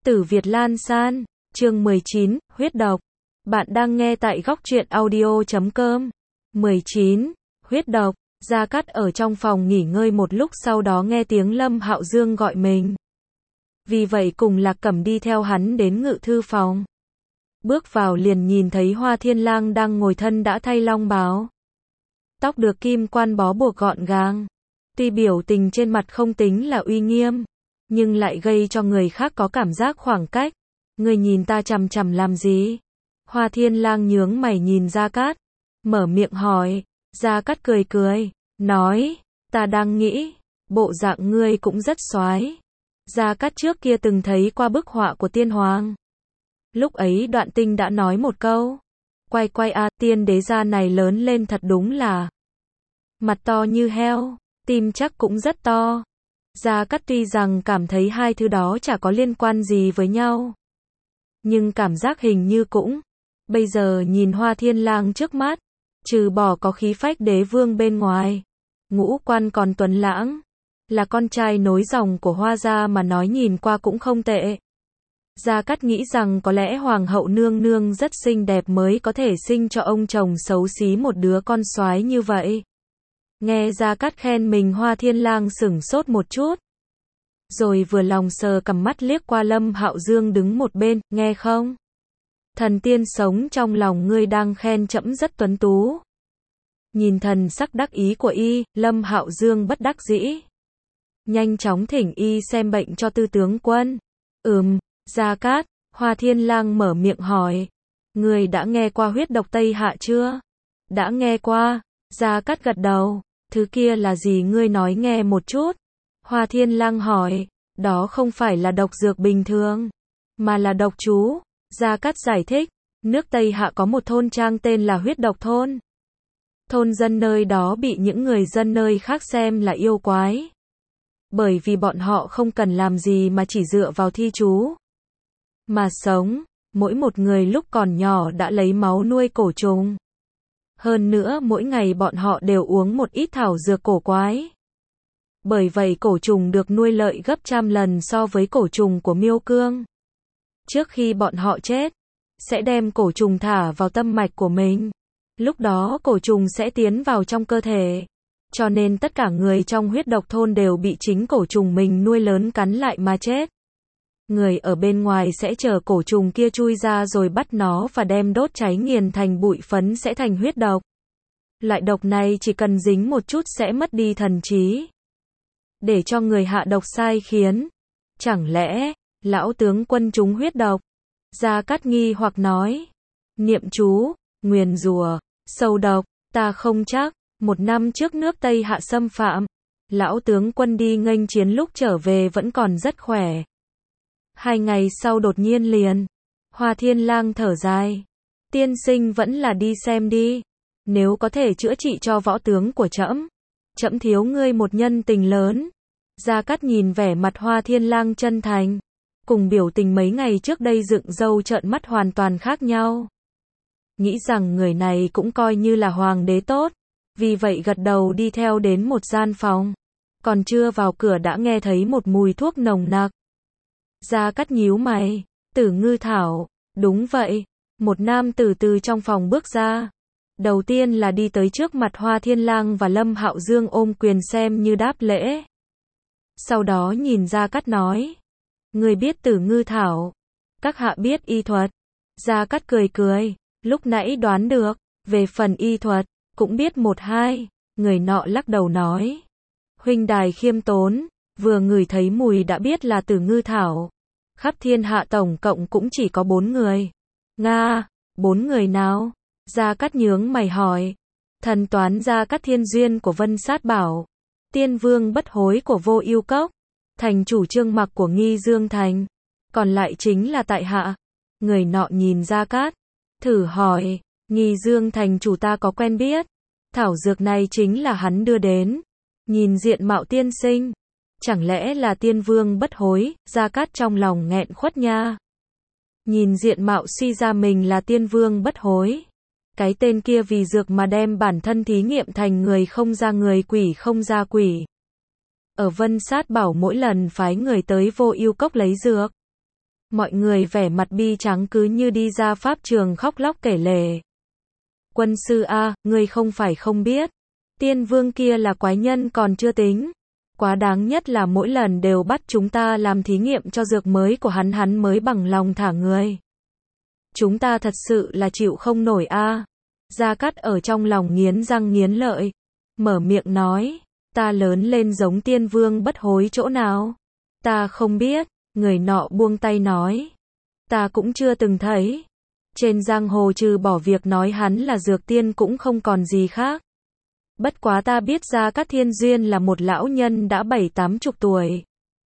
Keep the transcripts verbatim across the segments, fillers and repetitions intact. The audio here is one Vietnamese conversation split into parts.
Tử Việt Lan San, chương mười chín, huyết độc. Bạn đang nghe tại góc truyện audio chấm com. mười chín, huyết độc. Gia Cát ở trong phòng nghỉ ngơi một lúc, sau đó nghe tiếng Lâm Hạo Dương gọi mình. Vì vậy cùng Lạc Cẩm đi theo hắn đến ngự thư phòng. Bước vào liền nhìn thấy Hoa Thiên Lang đang ngồi thân đã thay long bào. Tóc được kim quan bó buộc gọn gàng. Tuy biểu tình trên mặt không tính là uy nghiêm, nhưng lại gây cho người khác có cảm giác khoảng cách. Người nhìn ta chằm chằm làm gì? Hoa Thiên Lang nhướng mày nhìn Gia Cát, mở miệng hỏi. Gia Cát cười cười, nói, ta đang nghĩ, bộ dạng ngươi cũng rất xoái. Gia Cát trước kia từng thấy qua bức họa của tiên hoàng. Lúc ấy Đoạn Tinh đã nói một câu, quay quay a, tiên đế gia này lớn lên thật đúng là mặt to như heo, tim chắc cũng rất to. Gia Cát tuy rằng cảm thấy hai thứ đó chả có liên quan gì với nhau, nhưng cảm giác hình như cũng. Bây giờ nhìn Hoa Thiên Lang trước mắt, trừ bỏ có khí phách đế vương bên ngoài, ngũ quan còn tuấn lãng, là con trai nối dòng của Hoa gia mà nói nhìn qua cũng không tệ. Gia Cát nghĩ rằng có lẽ hoàng hậu nương nương rất xinh đẹp mới có thể sinh cho ông chồng xấu xí một đứa con soái như vậy. Nghe Gia Cát khen mình, Hoa Thiên Lang sửng sốt một chút, rồi vừa lòng sờ cằm, mắt liếc qua Lâm Hạo Dương đứng một bên, nghe không? Thần tiên sống trong lòng ngươi đang khen trẫm rất tuấn tú. Nhìn thần sắc đắc ý của y, Lâm Hạo Dương bất đắc dĩ. Nhanh chóng thỉnh y xem bệnh cho tư tướng quân. Ừm, Gia Cát. Hoa Thiên Lang mở miệng hỏi. Ngươi đã nghe qua huyết độc Tây Hạ chưa? Đã nghe qua. Gia Cát gật đầu. Thứ kia là gì ngươi nói nghe một chút. Hoa Thiên Lang hỏi. Đó không phải là độc dược bình thường, mà là độc chú. Gia Cát giải thích. Nước Tây Hạ có một thôn trang tên là huyết độc thôn. Thôn dân nơi đó bị những người dân nơi khác xem là yêu quái, bởi vì bọn họ không cần làm gì mà chỉ dựa vào thi chú mà sống. Mỗi một người lúc còn nhỏ đã lấy máu nuôi cổ trùng. Hơn nữa mỗi ngày bọn họ đều uống một ít thảo dược cổ quái. Bởi vậy cổ trùng được nuôi lợi gấp trăm lần so với cổ trùng của miêu cương. Trước khi bọn họ chết, sẽ đem cổ trùng thả vào tâm mạch của mình. Lúc đó cổ trùng sẽ tiến vào trong cơ thể. Cho nên tất cả người trong huyết độc thôn đều bị chính cổ trùng mình nuôi lớn cắn lại mà chết. Người ở bên ngoài sẽ chờ cổ trùng kia chui ra rồi bắt nó và đem đốt cháy nghiền thành bụi phấn sẽ thành huyết độc. Loại độc này chỉ cần dính một chút sẽ mất đi thần trí, để cho người hạ độc sai khiến. Chẳng lẽ lão tướng quân trúng huyết độc? Gia Cát nghi hoặc nói. Niệm chú, nguyền rủa, sâu độc, ta không chắc. Một năm trước nước Tây Hạ xâm phạm, lão tướng quân đi nghênh chiến lúc trở về vẫn còn rất khỏe. Hai ngày sau đột nhiên liền. Hoa Thiên Lang thở dài. Tiên sinh vẫn là đi xem đi. Nếu có thể chữa trị cho võ tướng của trẫm, trẫm thiếu ngươi một nhân tình lớn. Gia Cát nhìn vẻ mặt Hoa Thiên Lang chân thành, cùng biểu tình mấy ngày trước đây dựng râu trợn mắt hoàn toàn khác nhau. Nghĩ rằng người này cũng coi như là hoàng đế tốt, vì vậy gật đầu đi theo đến một gian phòng. Còn chưa vào cửa đã nghe thấy một mùi thuốc nồng nặc. Gia Cát nhíu mày. Tử ngư thảo. Đúng vậy. Một nam tử từ trong phòng bước ra. Đầu tiên là đi tới trước mặt Hoa Thiên Lang và Lâm Hạo Dương ôm quyền xem như đáp lễ. Sau đó nhìn Gia Cát nói. Người biết tử ngư thảo. Các hạ biết y thuật. Gia Cát cười cười. Lúc nãy đoán được. Về phần y thuật, cũng biết một hai. Người nọ lắc đầu nói. Huynh đài khiêm tốn. Vừa ngửi thấy mùi đã biết là tử ngư thảo. Khắp thiên hạ tổng cộng cũng chỉ có bốn người. Nga, bốn người nào? Gia Cát nhướng mày hỏi. Thần toán Gia Cát Thiên Duyên của Vân Sát Bảo, Tiên Vương Bất Hối của Vô Ưu Cốc, thành chủ Trương Mặc của Nghi Dương Thành. Còn lại chính là tại hạ. Người nọ nhìn Gia Cát, thử hỏi. Nghi Dương Thành chủ ta có quen biết. Thảo dược này chính là hắn đưa đến. Nhìn diện mạo tiên sinh, chẳng lẽ là Tiên Vương Bất Hối? Gia Cát trong lòng nghẹn khuất nha. Nhìn diện mạo suy ra mình là Tiên Vương Bất Hối. Cái tên kia vì dược mà đem bản thân thí nghiệm thành người không ra người, quỷ không ra quỷ. Ở Vân Sát Bảo mỗi lần phái người tới Vô Ưu Cốc lấy dược, Mọi người vẻ mặt bi trắng cứ như đi ra pháp trường khóc lóc kể lể. Quân sư a, ngươi không phải không biết. Tiên vương kia là quái nhân còn chưa tính. Quá đáng nhất là mỗi lần đều bắt chúng ta làm thí nghiệm cho dược mới của hắn hắn mới bằng lòng thả người. Chúng ta thật sự là chịu không nổi a. Gia Cát ở trong lòng nghiến răng nghiến lợi. Mở miệng nói, ta lớn lên giống tiên vương bất hối chỗ nào. Ta không biết, người nọ buông tay nói. Ta cũng chưa từng thấy. Trên giang hồ trừ bỏ việc nói hắn là dược tiên cũng không còn gì khác. Bất quá ta biết Gia Cát Thiên Duyên là một lão nhân đã bảy tám chục tuổi.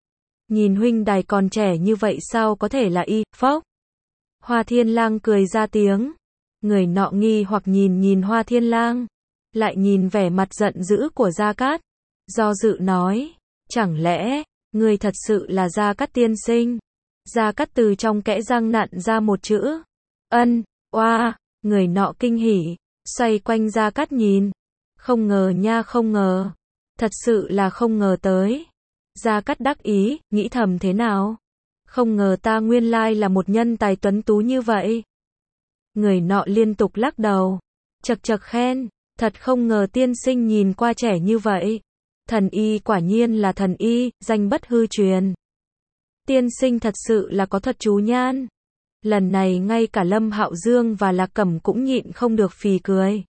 Nhìn huynh đài còn trẻ như vậy sao có thể là y, phốc. Hoa Thiên Lang cười ra tiếng. Người nọ nghi hoặc nhìn nhìn Hoa Thiên Lang. Lại nhìn vẻ mặt giận dữ của Gia Cát. Do dự nói. Chẳng lẽ, ngươi thật sự là Gia Cát tiên sinh? Gia Cát từ trong kẽ răng nặn ra một chữ. Ân, oa, người nọ kinh hỉ. Xoay quanh Gia Cát nhìn. Không ngờ nha không ngờ. Thật sự là không ngờ tới. Gia Cát đắc ý, nghĩ thầm thế nào? Không ngờ ta nguyên lai là một nhân tài tuấn tú như vậy. Người nọ liên tục lắc đầu. Chật chật khen. Thật không ngờ tiên sinh nhìn qua trẻ như vậy. Thần y quả nhiên là thần y, danh bất hư truyền. Tiên sinh thật sự là có thuật chú nhan. Lần này ngay cả Lâm Hạo Dương và Lạc Cẩm cũng nhịn không được phì cười.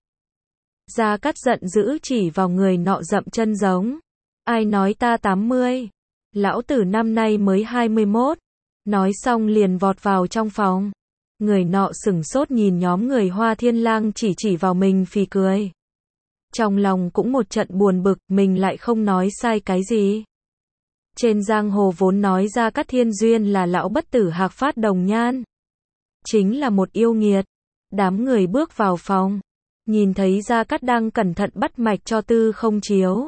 Gia Cát giận dữ chỉ vào người nọ dậm chân giống. Ai nói ta tám mươi? Lão tử năm nay mới hai mươi mốt. Nói xong liền vọt vào trong phòng. Người nọ sửng sốt nhìn nhóm người Hoa Thiên Lang chỉ chỉ vào mình phì cười. Trong lòng cũng một trận buồn bực, mình lại không nói sai cái gì. Trên giang hồ vốn nói Gia Cát Thiên Duyên là lão bất tử Hạc Phát Đồng Nhan. Chính là một yêu nghiệt. Đám người bước vào phòng. Nhìn thấy Gia Cát đang cẩn thận bắt mạch cho Tư Không Chiếu.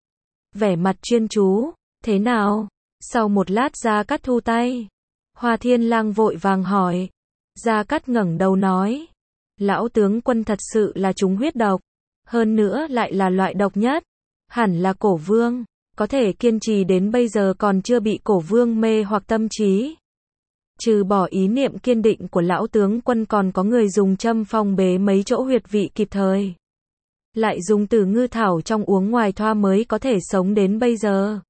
Vẻ mặt chuyên chú. Thế nào? Sau một lát Gia Cát thu tay. Hoa Thiên Lang vội vàng hỏi. Gia Cát ngẩng đầu nói. Lão tướng quân thật sự là trúng huyết độc. Hơn nữa lại là loại độc nhất. Hẳn là Cổ Vương. Có thể kiên trì đến bây giờ còn chưa bị Cổ Vương mê hoặc tâm trí. Trừ bỏ ý niệm kiên định của lão tướng quân còn có người dùng châm phong bế mấy chỗ huyệt vị kịp thời. Lại dùng Tử Ngư Thảo trong uống ngoài thoa mới có thể sống đến bây giờ.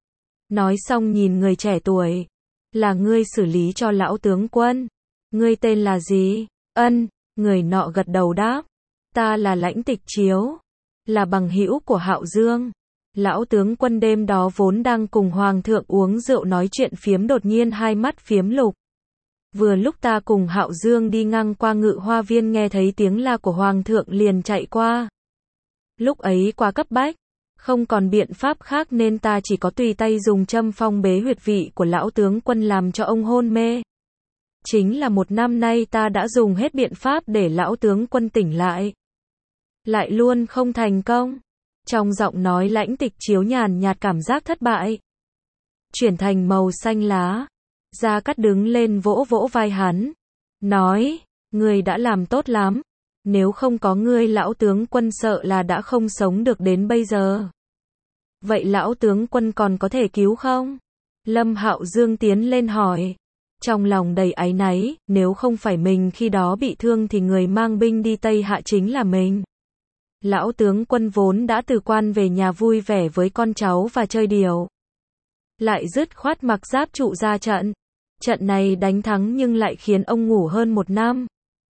Nói xong nhìn người trẻ tuổi. Là ngươi xử lý cho lão tướng quân. Ngươi tên là gì? Ân, người nọ gật đầu đáp. Ta là Lãnh Tịch Chiếu. Là bằng hữu của Hạo Dương. Lão tướng quân đêm đó vốn đang cùng Hoàng thượng uống rượu nói chuyện phiếm đột nhiên hai mắt phiếm lục. Vừa lúc ta cùng Hạo Dương đi ngang qua Ngự Hoa Viên nghe thấy tiếng la của Hoàng thượng liền chạy qua. Lúc ấy quá cấp bách. Không còn biện pháp khác nên ta chỉ có tùy tay dùng châm phong bế huyệt vị của lão tướng quân làm cho ông hôn mê. Chính là một năm nay ta đã dùng hết biện pháp để lão tướng quân tỉnh lại. Lại luôn không thành công. Trong giọng nói Lãnh Tịch Chiếu nhàn nhạt cảm giác thất bại. Chuyển thành màu xanh lá. Gia Cát đứng lên vỗ vỗ vai hắn. Nói, ngươi đã làm tốt lắm. Nếu không có ngươi lão tướng quân sợ là đã không sống được đến bây giờ. Vậy lão tướng quân còn có thể cứu không? Lâm Hạo Dương tiến lên hỏi. Trong lòng đầy áy náy, nếu không phải mình khi đó bị thương thì người mang binh đi Tây Hạ chính là mình. Lão tướng quân vốn đã từ quan về nhà vui vẻ với con cháu và chơi điểu. Lại dứt khoát mặc giáp trụ ra trận. Trận này đánh thắng nhưng lại khiến ông ngủ hơn một năm.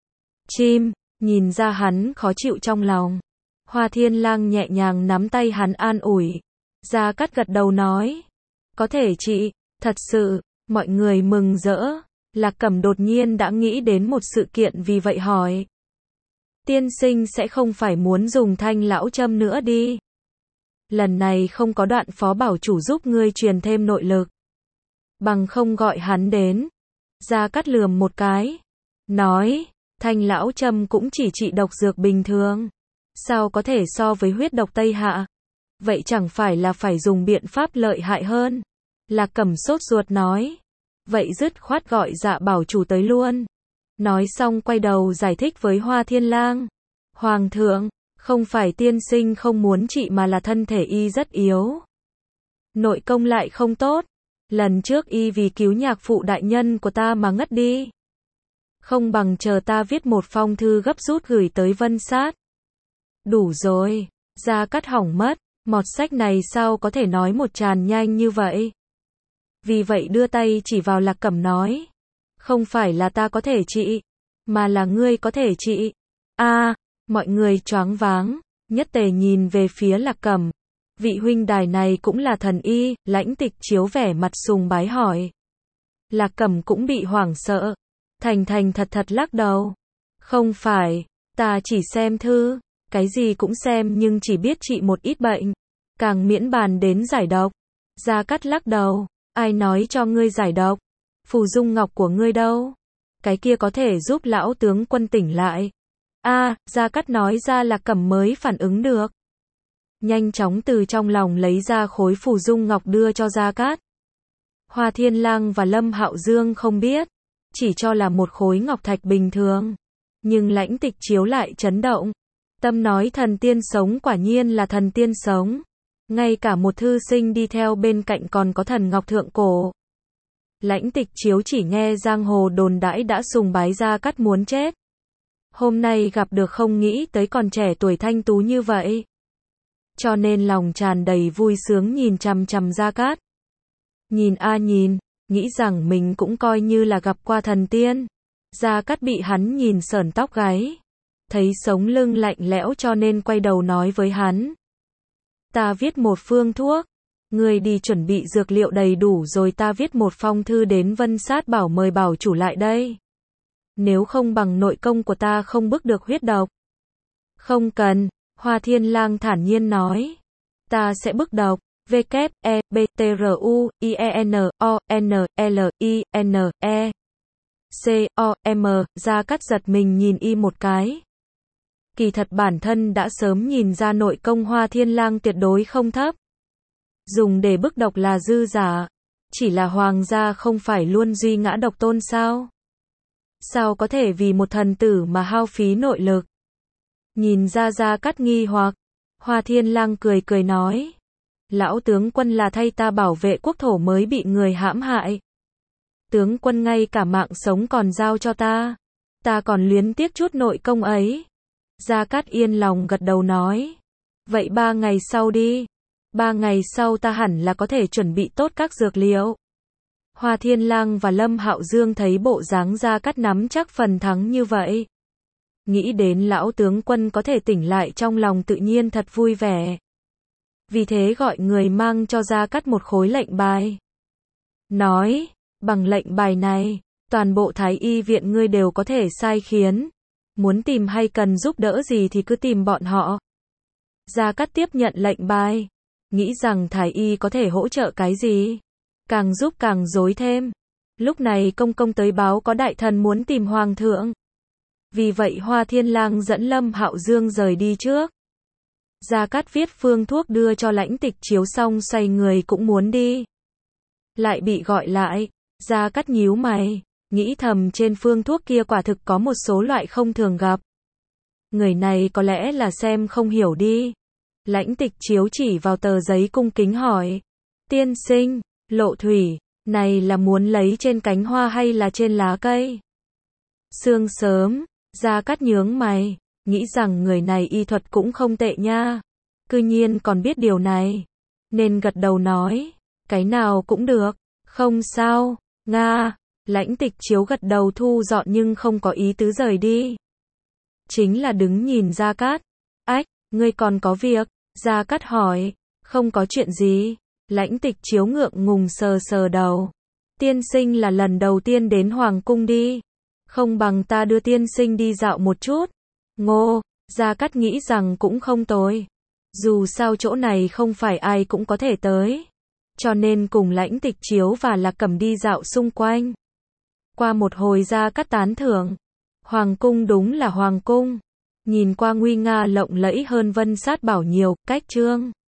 Chim, nhìn ra hắn khó chịu trong lòng. Hoa Thiên Lang nhẹ nhàng nắm tay hắn an ủi. Gia Cát gật đầu nói. Có thể chị, thật sự, mọi người mừng rỡ. Lạc Cẩm đột nhiên đã nghĩ đến một sự kiện vì vậy hỏi. Tiên sinh sẽ không phải muốn dùng thanh lão châm nữa đi. Lần này không có Đoạn phó bảo chủ giúp ngươi truyền thêm nội lực. Bằng không gọi hắn đến. Gia Cát lườm một cái. Nói, thanh lão châm cũng chỉ trị độc dược bình thường. Sao có thể so với huyết độc Tây Hạ? Vậy chẳng phải là phải dùng biện pháp lợi hại hơn. Lạc Cẩm sốt ruột nói. Vậy dứt khoát gọi Dạ bảo chủ tới luôn. Nói xong quay đầu giải thích với Hoa Thiên Lang. Hoàng thượng, không phải tiên sinh không muốn trị mà là thân thể y rất yếu. Nội công lại không tốt. Lần trước y vì cứu nhạc phụ đại nhân của ta mà ngất đi. Không bằng chờ ta viết một phong thư gấp rút gửi tới Vân Sát. Đủ rồi, Gia Cát hỏng mất, mọt sách này sao có thể nói một tràn nhanh như vậy. Vì vậy đưa tay chỉ vào Lạc Cẩm nói. Không phải là ta có thể trị, mà là ngươi có thể trị. A, à, mọi người choáng váng, nhất tề nhìn về phía Lạc Cẩm. Vị huynh đài này cũng là thần y, Lãnh Tịch Chiếu vẻ mặt sùng bái hỏi. Lạc Cẩm cũng bị hoảng sợ, thành thành thật thật lắc đầu. Không phải, ta chỉ xem thư, cái gì cũng xem nhưng chỉ biết trị một ít bệnh, càng miễn bàn đến giải độc. Gia Cát lắc đầu, ai nói cho ngươi giải độc? Phù dung ngọc của ngươi đâu? Cái kia có thể giúp lão tướng quân tỉnh lại. A, à, Gia Cát nói ra Lạc Cẩm mới phản ứng được. Nhanh chóng từ trong lòng lấy ra khối phù dung ngọc đưa cho Gia Cát. Hoa Thiên Lang và Lâm Hạo Dương không biết, chỉ cho là một khối ngọc thạch bình thường. Nhưng Lãnh Tịch Chiếu lại chấn động. Tâm nói thần tiên sống quả nhiên là thần tiên sống. Ngay cả một thư sinh đi theo bên cạnh còn có thần ngọc thượng cổ. Lãnh Tịch Chiếu chỉ nghe giang hồ đồn đãi đã sùng bái Gia Cát muốn chết. Hôm nay gặp được không nghĩ tới còn trẻ tuổi thanh tú như vậy. Cho nên lòng tràn đầy vui sướng nhìn chằm chằm Gia Cát. Nhìn a nhìn, nghĩ rằng mình cũng coi như là gặp qua thần tiên. Gia Cát bị hắn nhìn sởn tóc gáy. Thấy sống lưng lạnh lẽo cho nên quay đầu nói với hắn. Ta viết một phương thuốc. Ngươi đi chuẩn bị dược liệu đầy đủ rồi ta viết một phong thư đến Vân Sát bảo mời bảo chủ lại đây. Nếu không bằng nội công của ta không bức được huyết độc. Không cần, Hoa Thiên Lang thản nhiên nói. Ta sẽ bức độc. W, E, B, T, R, U, I, E, N, O, N, L, I, N, E. C, O, M, Gia Cát giật mình nhìn y một cái. Kỳ thật bản thân đã sớm nhìn ra nội công Hoa Thiên Lang tuyệt đối không thấp. Dùng để bức độc là dư giả. Chỉ là hoàng gia không phải luôn duy ngã độc tôn sao? Sao có thể vì một thần tử mà hao phí nội lực? Nhìn ra Gia Cát nghi hoặc, Hoa Thiên Lang cười cười nói. Lão tướng quân là thay ta bảo vệ quốc thổ mới bị người hãm hại. Tướng quân ngay cả mạng sống còn giao cho ta. Ta còn luyến tiếc chút nội công ấy. Gia Cát yên lòng gật đầu nói. Vậy ba ngày sau đi. Ba ngày sau ta hẳn là có thể chuẩn bị tốt các dược liệu. Hoa Thiên Lang và Lâm Hạo Dương thấy bộ dáng Gia Cát nắm chắc phần thắng như vậy. Nghĩ đến lão tướng quân có thể tỉnh lại trong lòng tự nhiên thật vui vẻ. Vì thế gọi người mang cho Gia Cát một khối lệnh bài. Nói, bằng lệnh bài này, toàn bộ Thái Y viện ngươi đều có thể sai khiến. Muốn tìm hay cần giúp đỡ gì thì cứ tìm bọn họ. Gia Cát tiếp nhận lệnh bài. Nghĩ rằng Thái Y có thể hỗ trợ cái gì. Càng giúp càng rối thêm. Lúc này công công tới báo có đại thần muốn tìm hoàng thượng. Vì vậy Hoa Thiên Lang dẫn Lâm Hạo Dương rời đi trước. Gia Cát viết phương thuốc đưa cho Lãnh Tịch Chiếu xong xoay người cũng muốn đi. Lại bị gọi lại. Gia Cát nhíu mày. Nghĩ thầm trên phương thuốc kia quả thực có một số loại không thường gặp. Người này có lẽ là xem không hiểu đi. Lãnh Tịch Chiếu chỉ vào tờ giấy cung kính hỏi. Tiên sinh, lộ thủy, này là muốn lấy trên cánh hoa hay là trên lá cây? Sương sớm, Gia Cát nhướng mày, nghĩ rằng người này y thuật cũng không tệ nha. Cư nhiên còn biết điều này. Nên gật đầu nói, cái nào cũng được, không sao, Nga. Lãnh Tịch Chiếu gật đầu thu dọn nhưng không có ý tứ rời đi. Chính là đứng nhìn Gia Cát. Ách, ngươi còn có việc? Gia Cát hỏi, không có chuyện gì. Lãnh Tịch Chiếu ngượng ngùng sờ sờ đầu. Tiên sinh là lần đầu tiên đến Hoàng cung đi. Không bằng ta đưa tiên sinh đi dạo một chút. Ngô, Gia Cát nghĩ rằng cũng không tồi. Dù sao chỗ này không phải ai cũng có thể tới. Cho nên cùng Lãnh Tịch Chiếu và Lạc Cẩm đi dạo xung quanh. Qua một hồi Gia Cát tán thưởng. Hoàng cung đúng là hoàng cung. Nhìn qua nguy nga lộng lẫy hơn Vân Sát bảo nhiều, cách trương.